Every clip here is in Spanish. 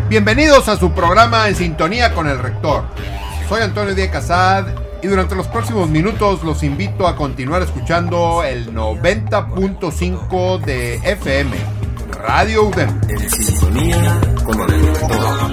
Bienvenidos a su programa En Sintonía con el Rector. Soy Antonio Díaz Casad y durante los próximos minutos los invito a continuar escuchando el 90.5 de FM, Radio UDEM. En Sintonía con el Rector.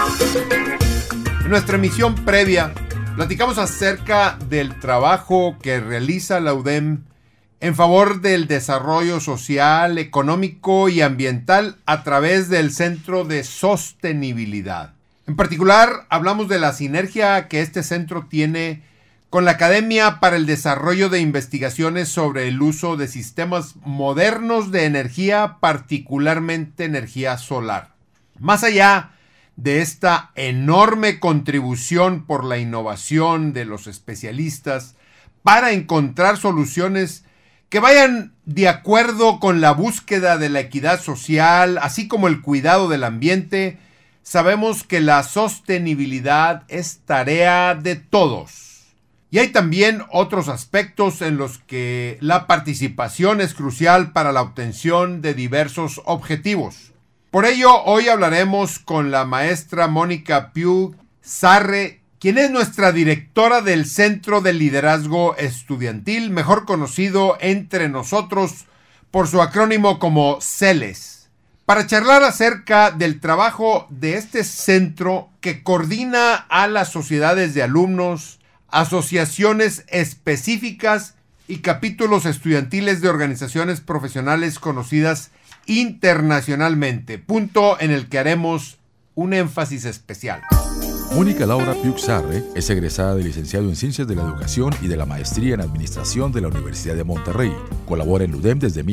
En nuestra emisión previa, platicamos acerca del trabajo que realiza la UDEM en favor del desarrollo social, económico y ambiental a través del Centro de Sostenibilidad. En particular, hablamos de la sinergia que este centro tiene con la Academia para el Desarrollo de Investigaciones sobre el uso de sistemas modernos de energía, particularmente energía solar. Más allá de esta enorme contribución por la innovación de los especialistas para encontrar soluciones que vayan de acuerdo con la búsqueda de la equidad social, así como el cuidado del ambiente, sabemos que la sostenibilidad es tarea de todos. Y hay también otros aspectos en los que la participación es crucial para la obtención de diversos objetivos. Por ello, hoy hablaremos con la maestra Mónica Piuk Sarre, quien es nuestra directora del Centro de Liderazgo Estudiantil, mejor conocido entre nosotros por su acrónimo como CELES, para charlar acerca del trabajo de este centro que coordina a las sociedades de alumnos, asociaciones específicas y capítulos estudiantiles de organizaciones profesionales conocidas internacionalmente, punto en el que haremos un énfasis especial. Mónica Laura Piuk Sarre es egresada de licenciado en Ciencias de la Educación y de la Maestría en Administración de la Universidad de Monterrey. Colabora en UDEM desde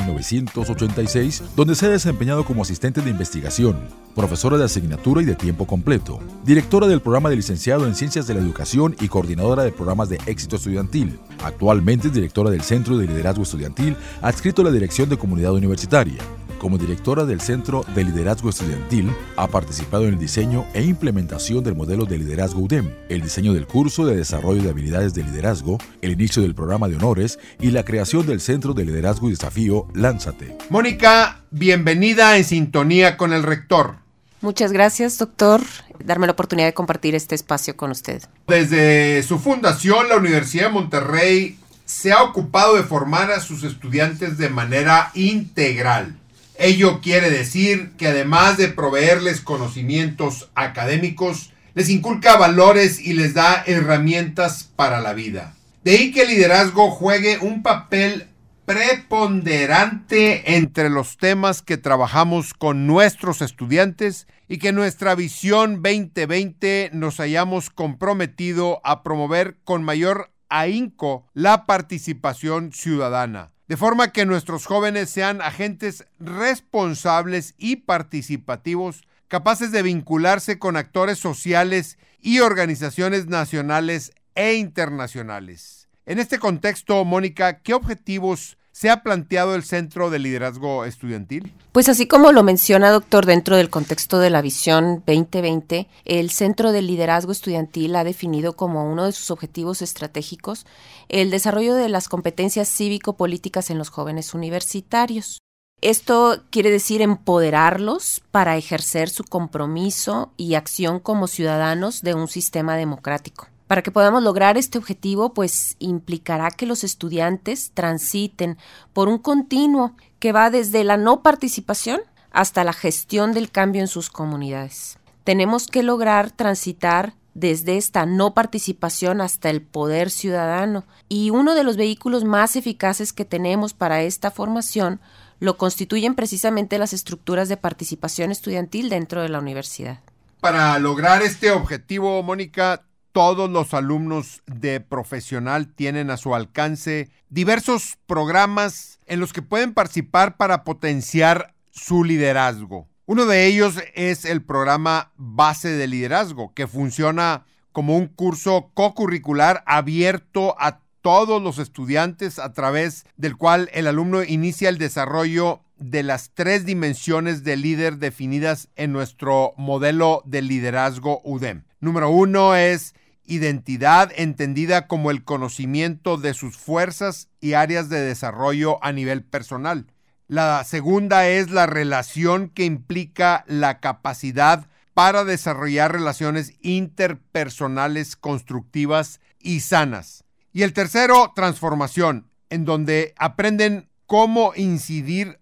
1986, donde se ha desempeñado como asistente de investigación, profesora de asignatura y de tiempo completo, directora del programa de licenciado en Ciencias de la Educación y coordinadora de programas de éxito estudiantil. Actualmente es directora del Centro de Liderazgo Estudiantil, adscrito a la Dirección de Comunidad Universitaria. Como directora del Centro de Liderazgo Estudiantil, ha participado en el diseño e implementación del modelo de liderazgo UDEM, el diseño del curso de desarrollo de habilidades de liderazgo, el inicio del programa de honores y la creación del Centro de Liderazgo y Desafío Lánzate. Mónica, bienvenida En Sintonía con el Rector. Muchas gracias, doctor, darme la oportunidad de compartir este espacio con usted. Desde su fundación, la Universidad de Monterrey se ha ocupado de formar a sus estudiantes de manera integral. Ello quiere decir que además de proveerles conocimientos académicos, les inculca valores y les da herramientas para la vida. De ahí que el liderazgo juegue un papel preponderante entre los temas que trabajamos con nuestros estudiantes y que en nuestra visión 2020 nos hayamos comprometido a promover con mayor ahínco la participación ciudadana. De forma que nuestros jóvenes sean agentes responsables y participativos, capaces de vincularse con actores sociales y organizaciones nacionales e internacionales. En este contexto, Mónica, ¿qué objetivos se ha planteado el Centro de Liderazgo Estudiantil? Pues así como lo menciona, doctor, dentro del contexto de la visión 2020, el Centro de Liderazgo Estudiantil ha definido como uno de sus objetivos estratégicos el desarrollo de las competencias cívico-políticas en los jóvenes universitarios. Esto quiere decir empoderarlos para ejercer su compromiso y acción como ciudadanos de un sistema democrático. Para que podamos lograr este objetivo, pues implicará que los estudiantes transiten por un continuo que va desde la no participación hasta la gestión del cambio en sus comunidades. Tenemos que lograr transitar desde esta no participación hasta el poder ciudadano, y uno de los vehículos más eficaces que tenemos para esta formación lo constituyen precisamente las estructuras de participación estudiantil dentro de la universidad. Para lograr este objetivo, Mónica, todos los alumnos de profesional tienen a su alcance diversos programas en los que pueden participar para potenciar su liderazgo. Uno de ellos es el programa Base de Liderazgo, que funciona como un curso cocurricular abierto a todos los estudiantes, a través del cual el alumno inicia el desarrollo de las 3 dimensiones de líder definidas en nuestro modelo de liderazgo UDEM. Número 1 es identidad, entendida como el conocimiento de sus fuerzas y áreas de desarrollo a nivel personal. La segunda es la relación, que implica la capacidad para desarrollar relaciones interpersonales constructivas y sanas. Y el tercero, transformación, en donde aprenden cómo incidir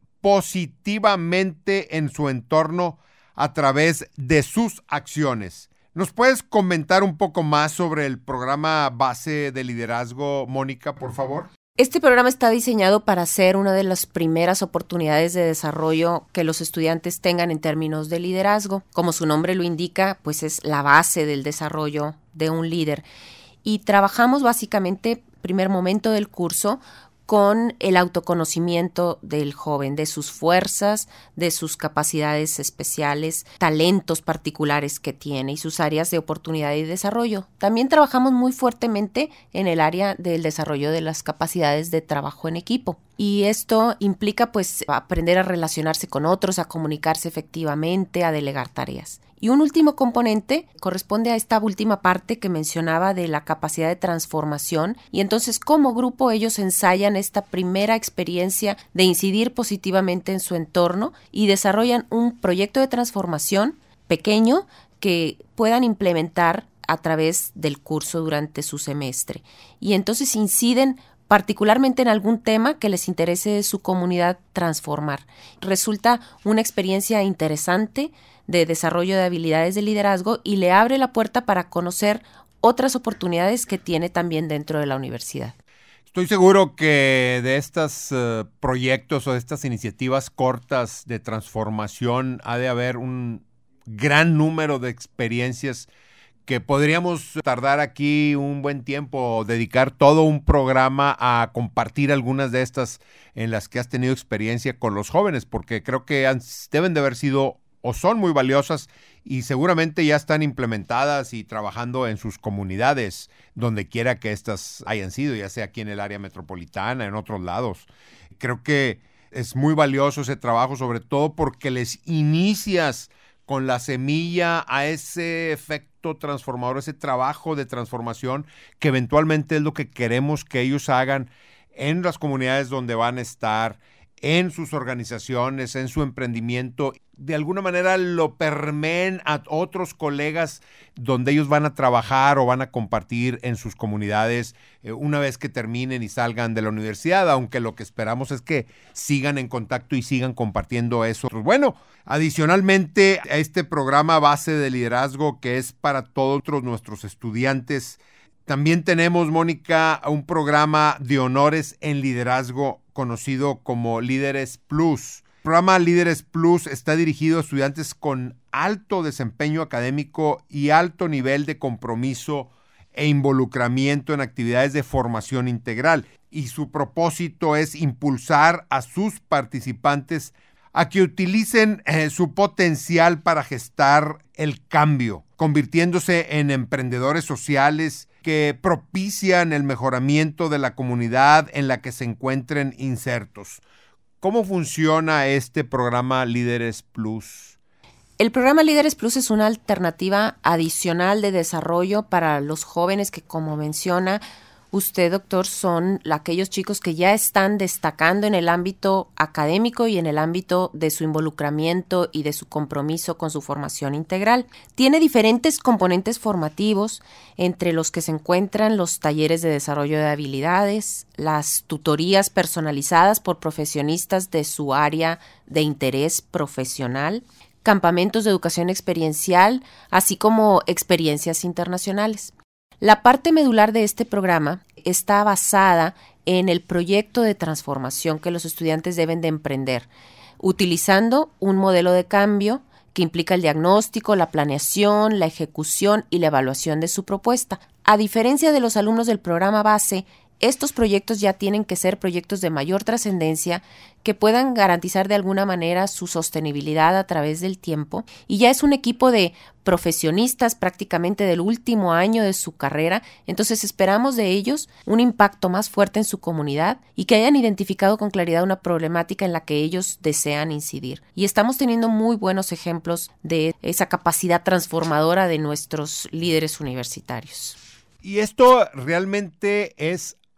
positivamente en su entorno a través de sus acciones. ¿Nos puedes comentar un poco más sobre el programa base de liderazgo, Mónica, por favor? Este programa está diseñado para ser una de las primeras oportunidades de desarrollo que los estudiantes tengan en términos de liderazgo. Como su nombre lo indica, pues es la base del desarrollo de un líder. Y trabajamos básicamente, primer momento del curso, con el autoconocimiento del joven, de sus fuerzas, de sus capacidades especiales, talentos particulares que tiene y sus áreas de oportunidad y desarrollo. También trabajamos muy fuertemente en el área del desarrollo de las capacidades de trabajo en equipo. Y esto implica pues aprender a relacionarse con otros, a comunicarse efectivamente, a delegar tareas. Y un último componente corresponde a esta última parte que mencionaba de la capacidad de transformación, y entonces como grupo ellos ensayan esta primera experiencia de incidir positivamente en su entorno y desarrollan un proyecto de transformación pequeño que puedan implementar a través del curso durante su semestre. Y entonces inciden particularmente en algún tema que les interese de su comunidad transformar. Resulta una experiencia interesante de desarrollo de habilidades de liderazgo y le abre la puerta para conocer otras oportunidades que tiene también dentro de la universidad. Estoy seguro que de estos proyectos o de estas iniciativas cortas de transformación ha de haber un gran número de experiencias que podríamos tardar aquí un buen tiempo, dedicar todo un programa a compartir algunas de estas en las que has tenido experiencia con los jóvenes, porque creo que deben de haber sido o son muy valiosas y seguramente ya están implementadas y trabajando en sus comunidades, donde quiera que estas hayan sido, ya sea aquí en el área metropolitana, en otros lados. Creo que es muy valioso ese trabajo, sobre todo porque les inicias con la semilla a ese efecto transformador, ese trabajo de transformación que eventualmente es lo que queremos que ellos hagan en las comunidades donde van a estar, en sus organizaciones, en su emprendimiento. De alguna manera lo permeen a otros colegas donde ellos van a trabajar o van a compartir en sus comunidades una vez que terminen y salgan de la universidad, aunque lo que esperamos es que sigan en contacto y sigan compartiendo eso. Bueno, adicionalmente a este programa base de liderazgo que es para todos nuestros estudiantes, también tenemos, Mónica, un programa de honores en liderazgo conocido como Líderes Plus. El programa Líderes Plus está dirigido a estudiantes con alto desempeño académico y alto nivel de compromiso e involucramiento en actividades de formación integral. Y su propósito es impulsar a sus participantes a que utilicen su potencial para gestar el cambio, convirtiéndose en emprendedores sociales que propician el mejoramiento de la comunidad en la que se encuentren insertos. ¿Cómo funciona este programa Líderes Plus? El programa Líderes Plus es una alternativa adicional de desarrollo para los jóvenes que, como menciona usted, doctor, son aquellos chicos que ya están destacando en el ámbito académico y en el ámbito de su involucramiento y de su compromiso con su formación integral. Tiene diferentes componentes formativos, entre los que se encuentran los talleres de desarrollo de habilidades, las tutorías personalizadas por profesionistas de su área de interés profesional, campamentos de educación experiencial, así como experiencias internacionales. La parte medular de este programa está basada en el proyecto de transformación que los estudiantes deben de emprender, utilizando un modelo de cambio que implica el diagnóstico, la planeación, la ejecución y la evaluación de su propuesta. A diferencia de los alumnos del programa base, estos proyectos ya tienen que ser proyectos de mayor trascendencia que puedan garantizar de alguna manera su sostenibilidad a través del tiempo, y ya es un equipo de profesionistas prácticamente del último año de su carrera. Entonces esperamos de ellos un impacto más fuerte en su comunidad y que hayan identificado con claridad una problemática en la que ellos desean incidir. Y estamos teniendo muy buenos ejemplos de esa capacidad transformadora de nuestros líderes universitarios. Y esto realmente es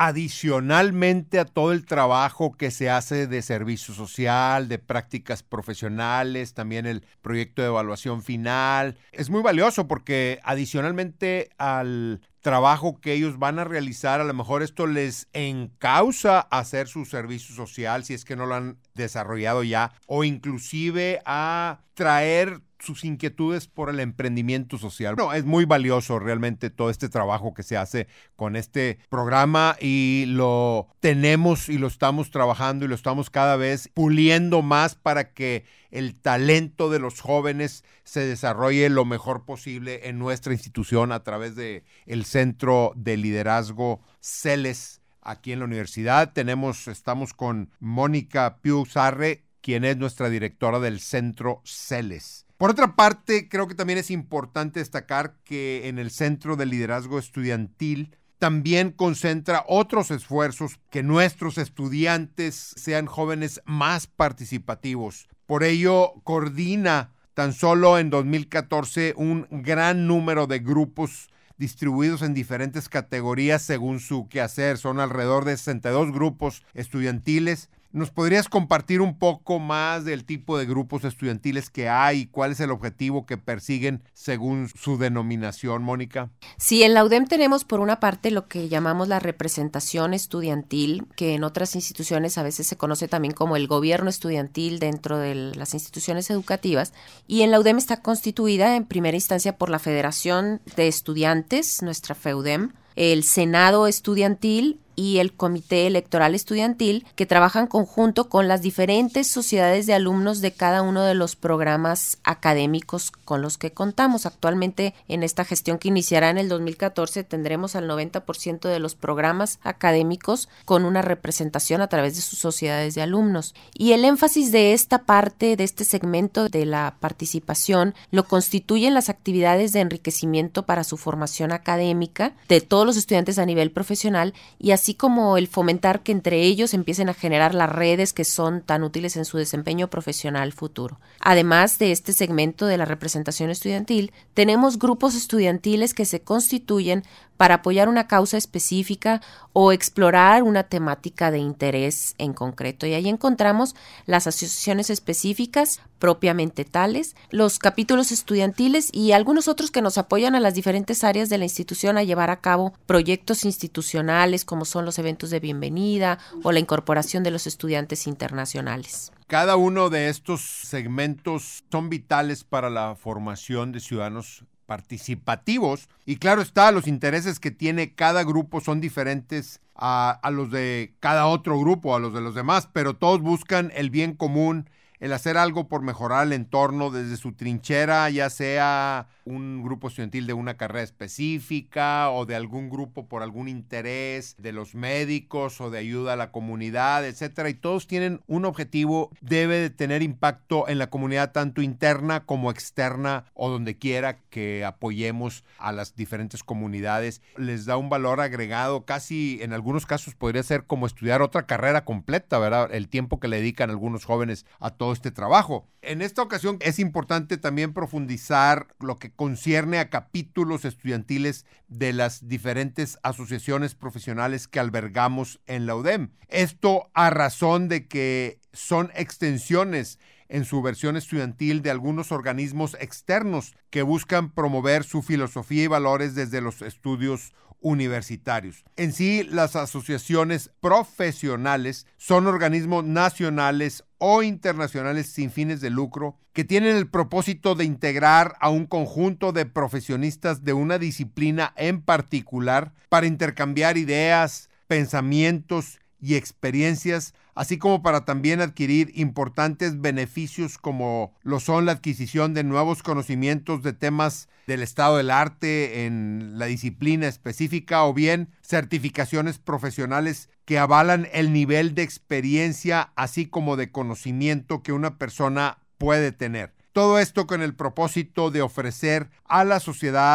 adicionalmente a todo el trabajo que se hace de servicio social, de prácticas profesionales, también el proyecto de evaluación final. Es muy valioso porque adicionalmente al trabajo que ellos van a realizar, a lo mejor esto les encausa a hacer su servicio social si es que no lo han desarrollado ya, o inclusive a traer sus inquietudes por el emprendimiento social. No, es muy valioso realmente todo este trabajo que se hace con este programa y lo tenemos y lo estamos trabajando y lo estamos cada vez puliendo más para que el talento de los jóvenes se desarrolle lo mejor posible en nuestra institución a través de el Centro de Liderazgo CELES aquí en la universidad. Estamos con Mónica Piuzarre, quien es nuestra directora del Centro CELES. Por otra parte, creo que también es importante destacar que en el Centro de Liderazgo Estudiantil también concentra otros esfuerzos que nuestros estudiantes sean jóvenes más participativos. Por ello, coordina tan solo en 2014 un gran número de grupos distribuidos en diferentes categorías según su quehacer. Son alrededor de 62 grupos estudiantiles. ¿Nos podrías compartir un poco más del tipo de grupos estudiantiles que hay y cuál es el objetivo que persiguen según su denominación, Mónica? Sí, en la UDEM tenemos por una parte lo que llamamos la representación estudiantil, que en otras instituciones a veces se conoce también como el gobierno estudiantil dentro de las instituciones educativas, y en la UDEM está constituida en primera instancia por la Federación de Estudiantes, nuestra FEUDEM, el Senado Estudiantil y el Comité Electoral Estudiantil, que trabajan conjunto con las diferentes sociedades de alumnos de cada uno de los programas académicos con los que contamos. Actualmente, en esta gestión que iniciará en el 2014, tendremos al 90% de los programas académicos con una representación a través de sus sociedades de alumnos. Y el énfasis de esta parte, de este segmento de la participación, lo constituyen las actividades de enriquecimiento para su formación académica de todos los estudiantes a nivel profesional, y así como el fomentar que entre ellos empiecen a generar las redes que son tan útiles en su desempeño profesional futuro. Además de este segmento de la representación estudiantil, tenemos grupos estudiantiles que se constituyen para apoyar una causa específica o explorar una temática de interés en concreto. Y ahí encontramos las asociaciones específicas propiamente tales, los capítulos estudiantiles y algunos otros que nos apoyan a las diferentes áreas de la institución a llevar a cabo proyectos institucionales como son los eventos de bienvenida o la incorporación de los estudiantes internacionales. Cada uno de estos segmentos son vitales para la formación de ciudadanos participativos y claro está, los intereses que tiene cada grupo son diferentes a los de cada otro grupo, a los de los demás, pero todos buscan el bien común, el hacer algo por mejorar el entorno desde su trinchera, ya sea un grupo estudiantil de una carrera específica o de algún grupo por algún interés de los médicos o de ayuda a la comunidad, etcétera. Y todos tienen un objetivo, debe de tener impacto en la comunidad tanto interna como externa o donde quiera que apoyemos a las diferentes comunidades. Les da un valor agregado, casi en algunos casos podría ser como estudiar otra carrera completa, ¿verdad? El tiempo que le dedican algunos jóvenes a todo este trabajo. En esta ocasión es importante también profundizar lo que concierne a capítulos estudiantiles de las diferentes asociaciones profesionales que albergamos en la UDEM. Esto a razón de que son extensiones en su versión estudiantil de algunos organismos externos que buscan promover su filosofía y valores desde los estudios universitarios. En sí, las asociaciones profesionales son organismos nacionales o internacionales sin fines de lucro que tienen el propósito de integrar a un conjunto de profesionistas de una disciplina en particular para intercambiar ideas, pensamientos y experiencias, así como para también adquirir importantes beneficios como lo son la adquisición de nuevos conocimientos de temas del estado del arte en la disciplina específica o bien certificaciones profesionales que avalan el nivel de experiencia así como de conocimiento que una persona puede tener. Todo esto con el propósito de ofrecer a la sociedad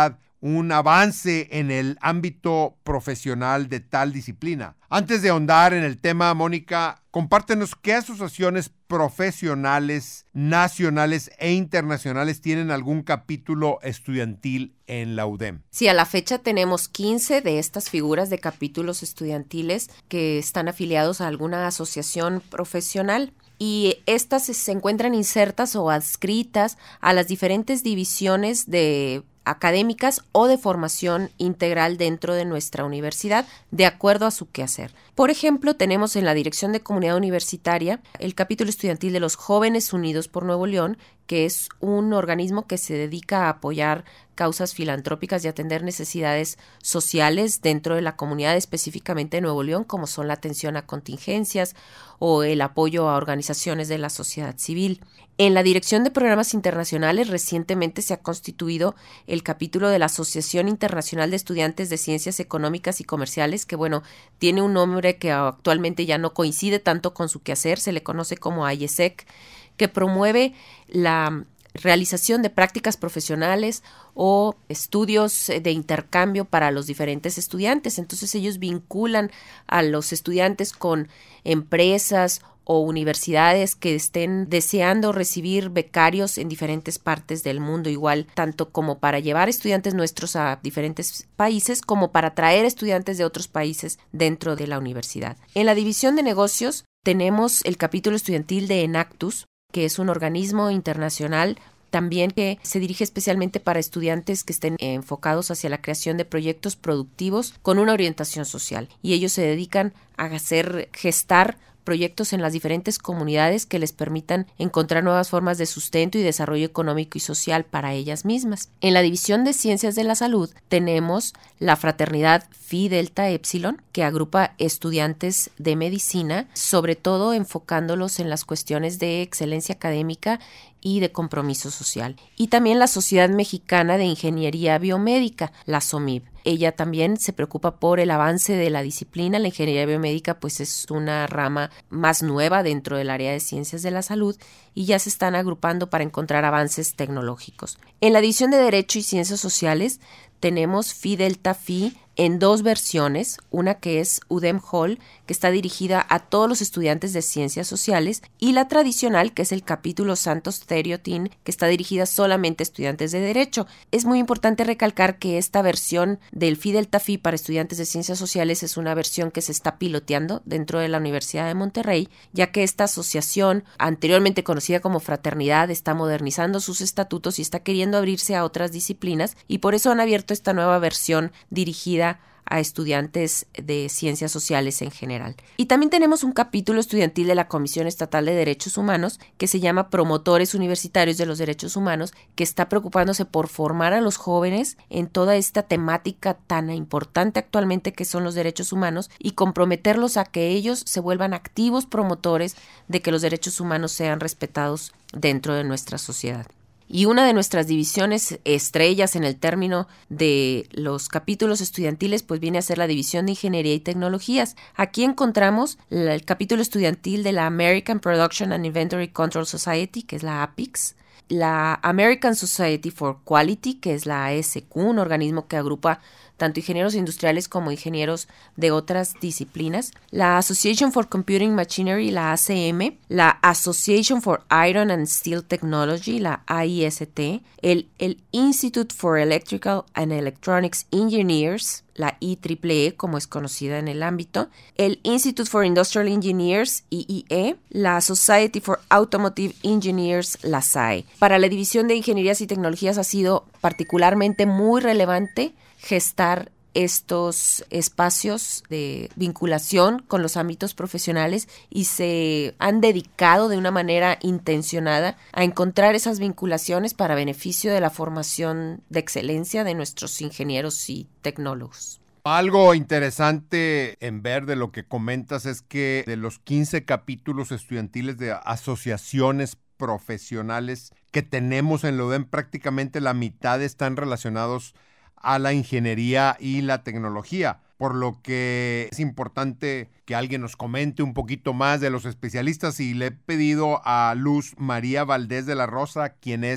un avance en el ámbito profesional de tal disciplina. Antes de ahondar en el tema, Mónica, compártenos qué asociaciones profesionales nacionales e internacionales tienen algún capítulo estudiantil en la UDEM. Sí, a la fecha tenemos 15 de estas figuras de capítulos estudiantiles que están afiliados a alguna asociación profesional. Y estas se encuentran insertas o adscritas a las diferentes divisiones de académicas o de formación integral dentro de nuestra universidad, de acuerdo a su quehacer. Por ejemplo, tenemos en la Dirección de Comunidad Universitaria el capítulo estudiantil de los Jóvenes Unidos por Nuevo León, que es un organismo que se dedica a apoyar causas filantrópicas y atender necesidades sociales dentro de la comunidad, específicamente de Nuevo León, como son la atención a contingencias o el apoyo a organizaciones de la sociedad civil. En la Dirección de Programas Internacionales recientemente se ha constituido el capítulo de la Asociación Internacional de Estudiantes de Ciencias Económicas y Comerciales, que tiene un nombre que actualmente ya no coincide tanto con su quehacer, se le conoce como AIESEC, que promueve la realización de prácticas profesionales o estudios de intercambio para los diferentes estudiantes. Entonces ellos vinculan a los estudiantes con empresas o universidades que estén deseando recibir becarios en diferentes partes del mundo, igual tanto como para llevar estudiantes nuestros a diferentes países como para traer estudiantes de otros países dentro de la universidad. En la división de negocios tenemos el capítulo estudiantil de Enactus, que es un organismo internacional también que se dirige especialmente para estudiantes que estén enfocados hacia la creación de proyectos productivos con una orientación social. Y ellos se dedican a gestar proyectos en las diferentes comunidades que les permitan encontrar nuevas formas de sustento y desarrollo económico y social para ellas mismas. En la División de Ciencias de la Salud tenemos la fraternidad Phi Delta Epsilon, que agrupa estudiantes de medicina, sobre todo enfocándolos en las cuestiones de excelencia académica y de compromiso social. Y también la Sociedad Mexicana de Ingeniería Biomédica, la SOMIB. Ella también se preocupa por el avance de la disciplina. La ingeniería biomédica pues es una rama más nueva dentro del área de ciencias de la salud y ya se están agrupando para encontrar avances tecnológicos. En la división de Derecho y Ciencias Sociales tenemos Phi Delta Phi en dos versiones, una que es UDEM Hall, que está dirigida a todos los estudiantes de ciencias sociales, y la tradicional, que es el capítulo Santos Teriotin, que está dirigida solamente a estudiantes de derecho. Es muy importante recalcar que esta versión del Phi Delta Phi para estudiantes de ciencias sociales es una versión que se está piloteando dentro de la Universidad de Monterrey, ya que esta asociación, anteriormente conocida como fraternidad, está modernizando sus estatutos y está queriendo abrirse a otras disciplinas, y por eso han abierto esta nueva versión dirigida a estudiantes de ciencias sociales en general. Y también tenemos un capítulo estudiantil de la Comisión Estatal de Derechos Humanos que se llama Promotores Universitarios de los Derechos Humanos, que está preocupándose por formar a los jóvenes en toda esta temática tan importante actualmente que son los derechos humanos y comprometerlos a que ellos se vuelvan activos promotores de que los derechos humanos sean respetados dentro de nuestra sociedad. Y una de nuestras divisiones estrellas en el término de los capítulos estudiantiles pues viene a ser la División de Ingeniería y Tecnologías. Aquí encontramos el capítulo estudiantil de la American Production and Inventory Control Society, que es la APICS, la American Society for Quality, que es la ASQ, un organismo que agrupa tanto ingenieros industriales como ingenieros de otras disciplinas, la Association for Computing Machinery, la ACM, la Association for Iron and Steel Technology, la AIST, el Institute for Electrical and Electronics Engineers, la IEEE, como es conocida en el ámbito, el Institute for Industrial Engineers, IIE, la Society for Automotive Engineers, la SAE. Para la División de Ingenierías y Tecnologías ha sido particularmente muy relevante gestar estos espacios de vinculación con los ámbitos profesionales y se han dedicado de una manera intencionada a encontrar esas vinculaciones para beneficio de la formación de excelencia de nuestros ingenieros y tecnólogos. Algo interesante en ver de lo que comentas es que de los 15 capítulos estudiantiles de asociaciones profesionales que tenemos en la UDEM, prácticamente la mitad están relacionados a la ingeniería y la tecnología, por lo que es importante que alguien nos comente un poquito más de los especialistas y le he pedido a Luz María Valdés de la Rosa, quien es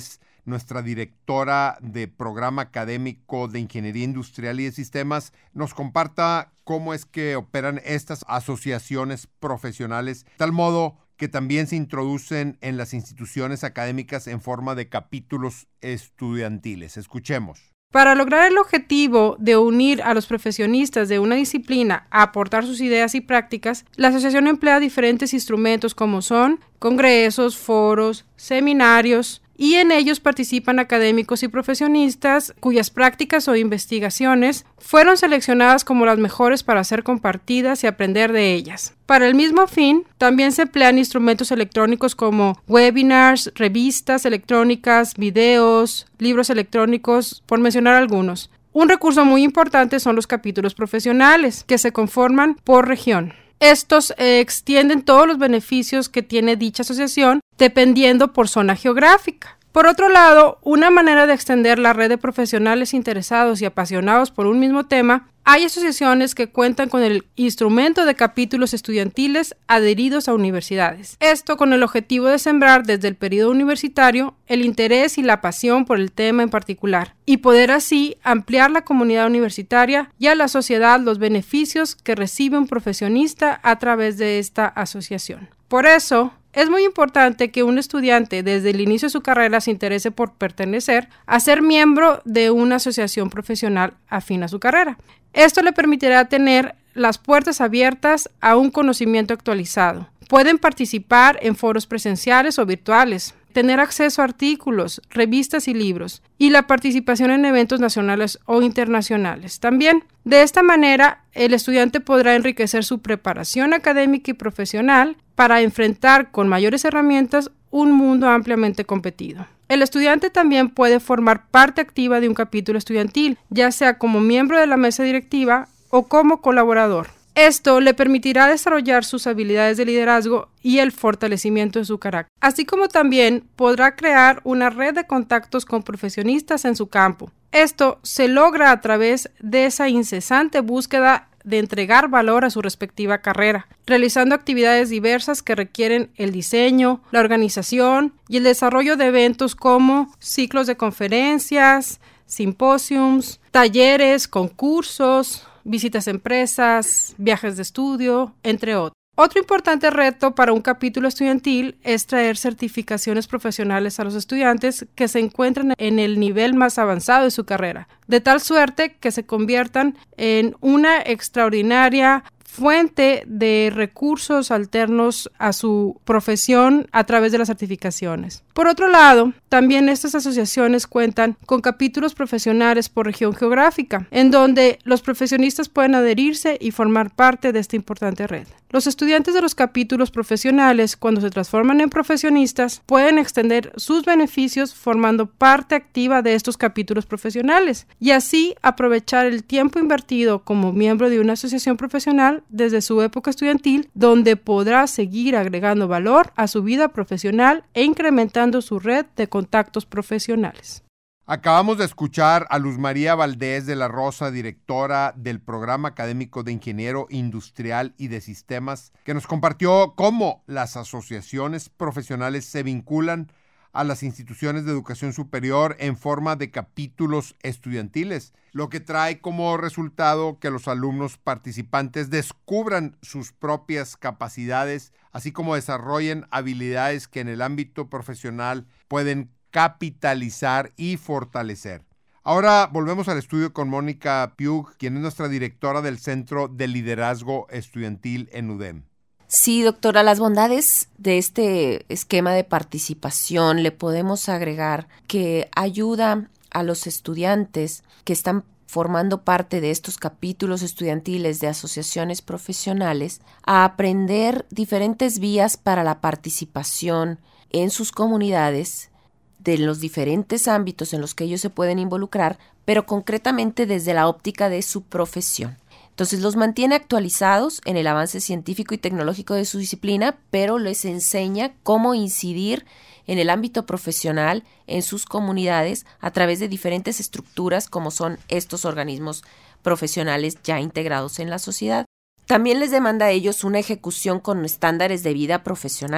nuestra directora de Programa Académico de Ingeniería Industrial y de Sistemas, nos comparta cómo es que operan estas asociaciones profesionales, de tal modo que también se introducen en las instituciones académicas en forma de capítulos estudiantiles. Escuchemos. Para lograr el objetivo de unir a los profesionistas de una disciplina a aportar sus ideas y prácticas, la asociación emplea diferentes instrumentos como son congresos, foros, seminarios, y en ellos participan académicos y profesionistas cuyas prácticas o investigaciones fueron seleccionadas como las mejores para ser compartidas y aprender de ellas. Para el mismo fin, también se emplean instrumentos electrónicos como webinars, revistas electrónicas, videos, libros electrónicos, por mencionar algunos. Un recurso muy importante son los capítulos profesionales, que se conforman por región. Estos extienden todos los beneficios que tiene dicha asociación dependiendo por zona geográfica. Por otro lado, una manera de extender la red de profesionales interesados y apasionados por un mismo tema, hay asociaciones que cuentan con el instrumento de capítulos estudiantiles adheridos a universidades. Esto con el objetivo de sembrar desde el periodo universitario el interés y la pasión por el tema en particular y poder así ampliar la comunidad universitaria y a la sociedad los beneficios que recibe un profesionista a través de esta asociación. Por eso, es muy importante que un estudiante desde el inicio de su carrera se interese por pertenecer a ser miembro de una asociación profesional afín a su carrera. Esto le permitirá tener las puertas abiertas a un conocimiento actualizado. Pueden participar en foros presenciales o virtuales, tener acceso a artículos, revistas y libros, y la participación en eventos nacionales o internacionales. También, de esta manera, el estudiante podrá enriquecer su preparación académica y profesional para enfrentar con mayores herramientas un mundo ampliamente competido. El estudiante también puede formar parte activa de un capítulo estudiantil, ya sea como miembro de la mesa directiva o como colaborador. Esto le permitirá desarrollar sus habilidades de liderazgo y el fortalecimiento de su carácter, así como también podrá crear una red de contactos con profesionistas en su campo. Esto se logra a través de esa incesante búsqueda de entregar valor a su respectiva carrera, realizando actividades diversas que requieren el diseño, la organización y el desarrollo de eventos como ciclos de conferencias, simposiums, talleres, concursos, visitas a empresas, viajes de estudio, entre otros. Otro importante reto para un capítulo estudiantil es traer certificaciones profesionales a los estudiantes que se encuentran en el nivel más avanzado de su carrera, de tal suerte que se conviertan en una extraordinaria fuente de recursos alternos a su profesión a través de las certificaciones. Por otro lado, también estas asociaciones cuentan con capítulos profesionales por región geográfica, en donde los profesionistas pueden adherirse y formar parte de esta importante red. Los estudiantes de los capítulos profesionales, cuando se transforman en profesionistas, pueden extender sus beneficios formando parte activa de estos capítulos profesionales y así aprovechar el tiempo invertido como miembro de una asociación profesional desde su época estudiantil, donde podrá seguir agregando valor a su vida profesional e incrementando su red de contactos profesionales. Acabamos de escuchar a Luz María Valdés de la Rosa, directora del Programa Académico de Ingeniero Industrial y de Sistemas, que nos compartió cómo las asociaciones profesionales se vinculan a las instituciones de educación superior en forma de capítulos estudiantiles, lo que trae como resultado que los alumnos participantes descubran sus propias capacidades, así como desarrollen habilidades que en el ámbito profesional pueden capitalizar y fortalecer. Ahora volvemos al estudio con Mónica Piug, quien es nuestra directora del Centro de Liderazgo Estudiantil en UDEM. Sí, doctora, las bondades de este esquema de participación le podemos agregar que ayuda a los estudiantes que están formando parte de estos capítulos estudiantiles de asociaciones profesionales a aprender diferentes vías para la participación en sus comunidades, de los diferentes ámbitos en los que ellos se pueden involucrar, pero concretamente desde la óptica de su profesión. Entonces los mantiene actualizados en el avance científico y tecnológico de su disciplina, pero les enseña cómo incidir en el ámbito profesional, en sus comunidades, a través de diferentes estructuras como son estos organismos profesionales ya integrados en la sociedad. También les demanda a ellos una ejecución con estándares de vida profesional.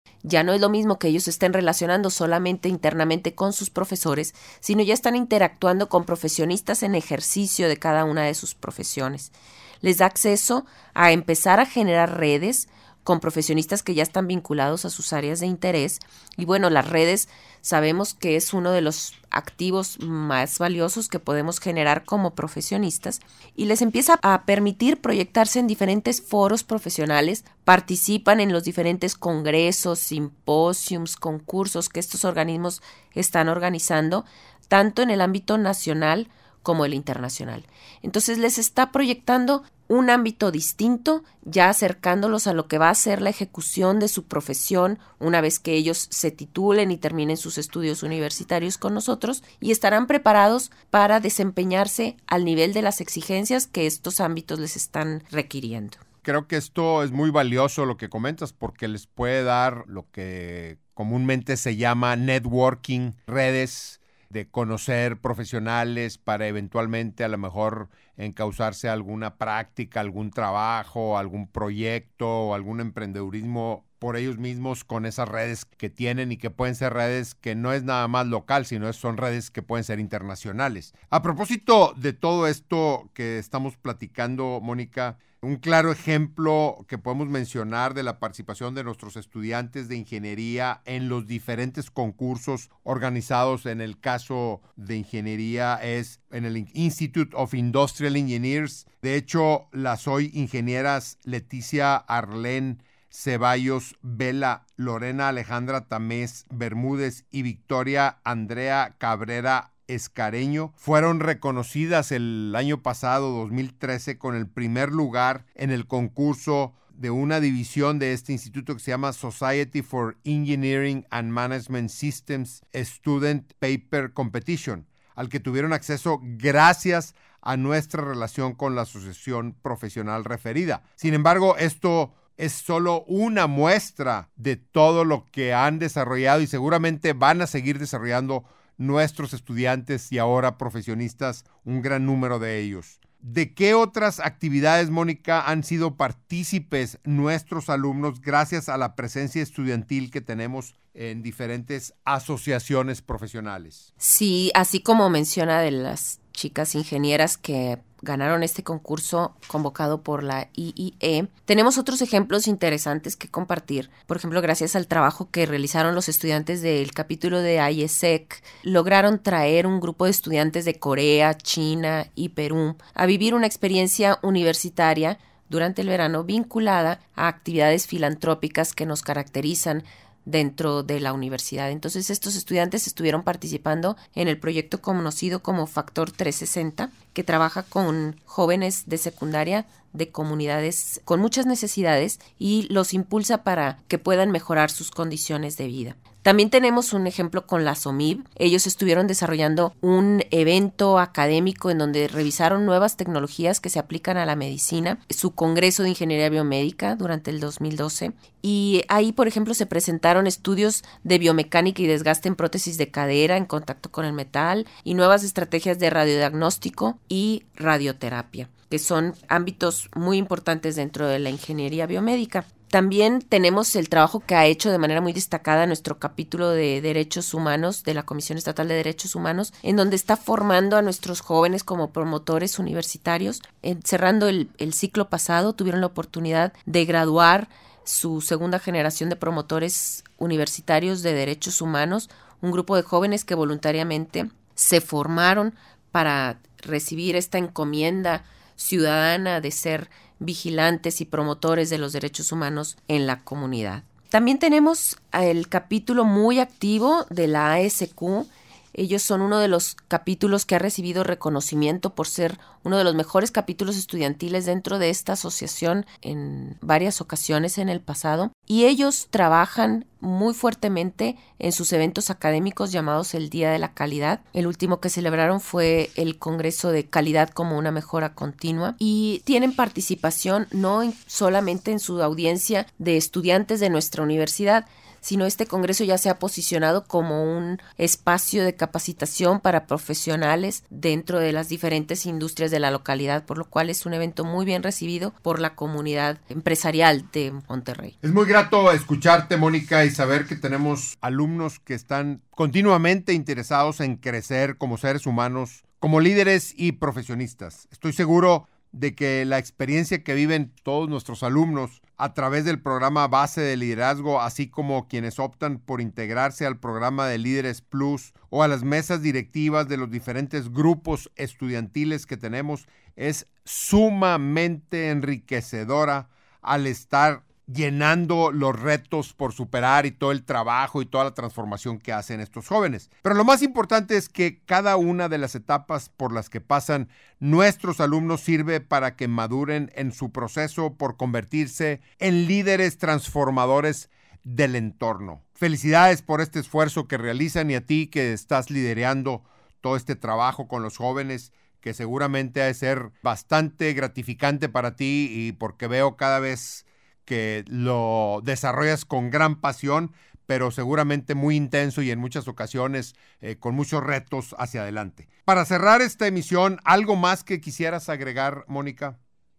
Ya no es lo mismo que ellos estén relacionando solamente internamente con sus profesores, sino ya están interactuando con profesionistas en ejercicio de cada una de sus profesiones. Les da acceso a empezar a generar redes con profesionistas que ya están vinculados a sus áreas de interés. Y bueno, las redes sabemos que es uno de los activos más valiosos que podemos generar como profesionistas, y les empieza a permitir proyectarse en diferentes foros profesionales, participan en los diferentes congresos, simposios, concursos que estos organismos están organizando, tanto en el ámbito nacional como el internacional. Entonces les está proyectando un ámbito distinto, ya acercándolos a lo que va a ser la ejecución de su profesión una vez que ellos se titulen y terminen sus estudios universitarios con nosotros, y estarán preparados para desempeñarse al nivel de las exigencias que estos ámbitos les están requiriendo. Creo que esto es muy valioso lo que comentas, porque les puede dar lo que comúnmente se llama networking, redes de conocer profesionales para eventualmente a lo mejor encauzarse a alguna práctica, algún trabajo, algún proyecto o algún emprendedurismo por ellos mismos con esas redes que tienen, y que pueden ser redes que no es nada más local, sino son redes que pueden ser internacionales. A propósito de todo esto que estamos platicando, Mónica, un claro ejemplo que podemos mencionar de la participación de nuestros estudiantes de ingeniería en los diferentes concursos organizados en el caso de ingeniería es en el Institute of Industrial Engineers. De hecho, las hoy ingenieras Leticia Arlén Ceballos Vela, Lorena Alejandra Tamés Bermúdez y Victoria Andrea Cabrera Escareño fueron reconocidas el año pasado, 2013, con el primer lugar en el concurso de una división de este instituto que se llama Society for Engineering and Management Systems Student Paper Competition, al que tuvieron acceso gracias a nuestra relación con la asociación profesional referida. Sin embargo, esto es solo una muestra de todo lo que han desarrollado y seguramente van a seguir desarrollando nuestros estudiantes y ahora profesionistas, un gran número de ellos. ¿De qué otras actividades, Mónica, han sido partícipes nuestros alumnos gracias a la presencia estudiantil que tenemos en diferentes asociaciones profesionales? Sí, así como menciona de las chicas ingenieras que ganaron este concurso convocado por la IIE, tenemos otros ejemplos interesantes que compartir. Por ejemplo, gracias al trabajo que realizaron los estudiantes del capítulo de IESEC, lograron traer un grupo de estudiantes de Corea, China y Perú a vivir una experiencia universitaria durante el verano vinculada a actividades filantrópicas que nos caracterizan dentro de la universidad. Entonces, estos estudiantes estuvieron participando en el proyecto conocido como Factor 360, que trabaja con jóvenes de secundaria de comunidades con muchas necesidades y los impulsa para que puedan mejorar sus condiciones de vida. También tenemos un ejemplo con la SOMIB. Ellos estuvieron desarrollando un evento académico en donde revisaron nuevas tecnologías que se aplican a la medicina, su congreso de ingeniería biomédica durante el 2012. Y ahí, por ejemplo, se presentaron estudios de biomecánica y desgaste en prótesis de cadera en contacto con el metal y nuevas estrategias de radiodiagnóstico y radioterapia, que son ámbitos muy importantes dentro de la ingeniería biomédica. También tenemos el trabajo que ha hecho de manera muy destacada nuestro capítulo de Derechos Humanos de la Comisión Estatal de Derechos Humanos, en donde está formando a nuestros jóvenes como promotores universitarios. Cerrando el ciclo pasado, tuvieron la oportunidad de graduar su segunda generación de promotores universitarios de derechos humanos, un grupo de jóvenes que voluntariamente se formaron para recibir esta encomienda ciudadana de ser vigilantes y promotores de los derechos humanos en la comunidad. También tenemos el capítulo muy activo de la ASQ. Ellos son uno de los capítulos que ha recibido reconocimiento por ser uno de los mejores capítulos estudiantiles dentro de esta asociación en varias ocasiones en el pasado. Y ellos trabajan muy fuertemente en sus eventos académicos llamados el Día de la Calidad. El último que celebraron fue el Congreso de Calidad como una mejora continua. Y tienen participación no solamente en su audiencia de estudiantes de nuestra universidad, sino este congreso ya se ha posicionado como un espacio de capacitación para profesionales dentro de las diferentes industrias de la localidad, por lo cual es un evento muy bien recibido por la comunidad empresarial de Monterrey. Es muy grato escucharte, Mónica, y saber que tenemos alumnos que están continuamente interesados en crecer como seres humanos, como líderes y profesionistas. Estoy seguro de que la experiencia que viven todos nuestros alumnos a través del programa Base de Liderazgo, así como quienes optan por integrarse al programa de Líderes Plus o a las mesas directivas de los diferentes grupos estudiantiles que tenemos, es sumamente enriquecedora al estar llenando los retos por superar y todo el trabajo y toda la transformación que hacen estos jóvenes. Pero lo más importante es que cada una de las etapas por las que pasan nuestros alumnos sirve para que maduren en su proceso por convertirse en líderes transformadores del entorno. Felicidades por este esfuerzo que realizan y a ti que estás liderando todo este trabajo con los jóvenes, que seguramente ha de ser bastante gratificante para ti, y porque veo cada vez que lo desarrollas con gran pasión, pero seguramente muy intenso y en muchas ocasiones con muchos retos hacia adelante. Para cerrar esta emisión, ¿algo más que quisieras agregar, Mónica?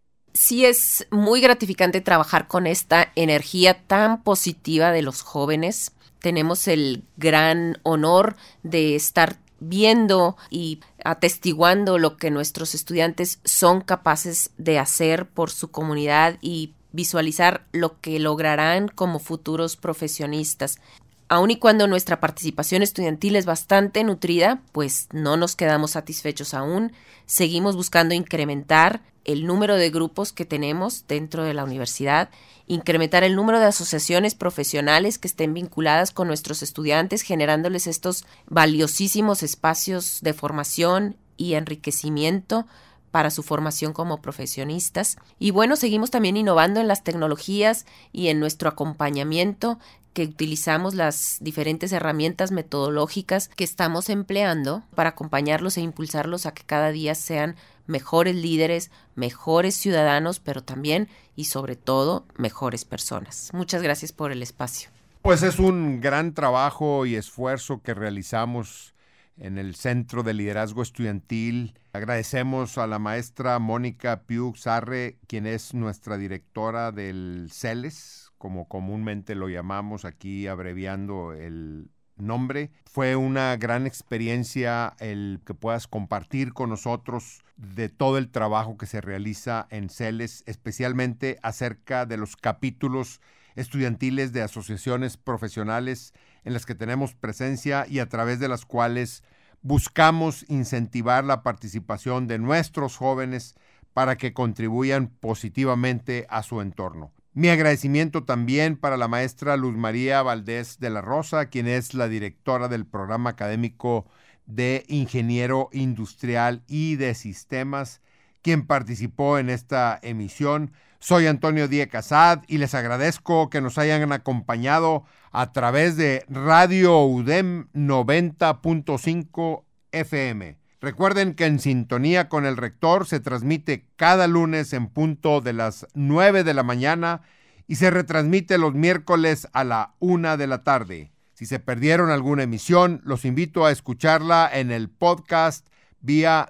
Sí, es muy gratificante trabajar con esta energía tan positiva de los jóvenes. Tenemos el gran honor de estar viendo y atestiguando lo que nuestros estudiantes son capaces de hacer por su comunidad y visualizar lo que lograrán como futuros profesionistas. Aun y cuando nuestra participación estudiantil es bastante nutrida, pues no nos quedamos satisfechos aún. Seguimos buscando incrementar el número de grupos que tenemos dentro de la universidad, incrementar el número de asociaciones profesionales que estén vinculadas con nuestros estudiantes, generándoles estos valiosísimos espacios de formación y enriquecimiento para su formación como profesionistas. Y bueno, seguimos también innovando en las tecnologías y en nuestro acompañamiento, que utilizamos las diferentes herramientas metodológicas que estamos empleando para acompañarlos e impulsarlos a que cada día sean mejores líderes, mejores ciudadanos, pero también y sobre todo mejores personas. Muchas gracias por el espacio. Pues es un gran trabajo y esfuerzo que realizamos en el Centro de Liderazgo Estudiantil. Agradecemos a la maestra Mónica Piux Arre, quien es nuestra directora del CELES, como comúnmente lo llamamos aquí, abreviando el nombre. Fue una gran experiencia el que puedas compartir con nosotros de todo el trabajo que se realiza en CELES, especialmente acerca de los capítulos estudiantiles de asociaciones profesionales en las que tenemos presencia y a través de las cuales buscamos incentivar la participación de nuestros jóvenes para que contribuyan positivamente a su entorno. Mi agradecimiento también para la maestra Luz María Valdés de la Rosa, quien es la directora del programa académico de Ingeniero Industrial y de Sistemas, quien participó en esta emisión. Soy Antonio Díez Casad y les agradezco que nos hayan acompañado a través de Radio UDEM 90.5 FM. Recuerden que En Sintonía con el Rector se transmite cada lunes en punto de las 9 de la mañana y se retransmite los miércoles a la 1 de la tarde. Si se perdieron alguna emisión, los invito a escucharla en el podcast vía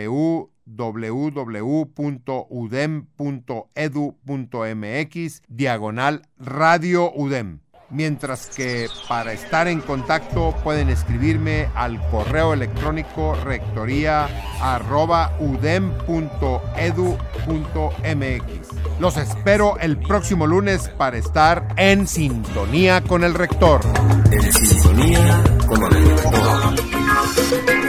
www.udem.edu.mx/Radio UDEM. Mientras que para estar en contacto pueden escribirme al correo electrónico rectoría@udem.edu.mx. Los espero el próximo lunes para estar en sintonía con el rector. En sintonía con el rector.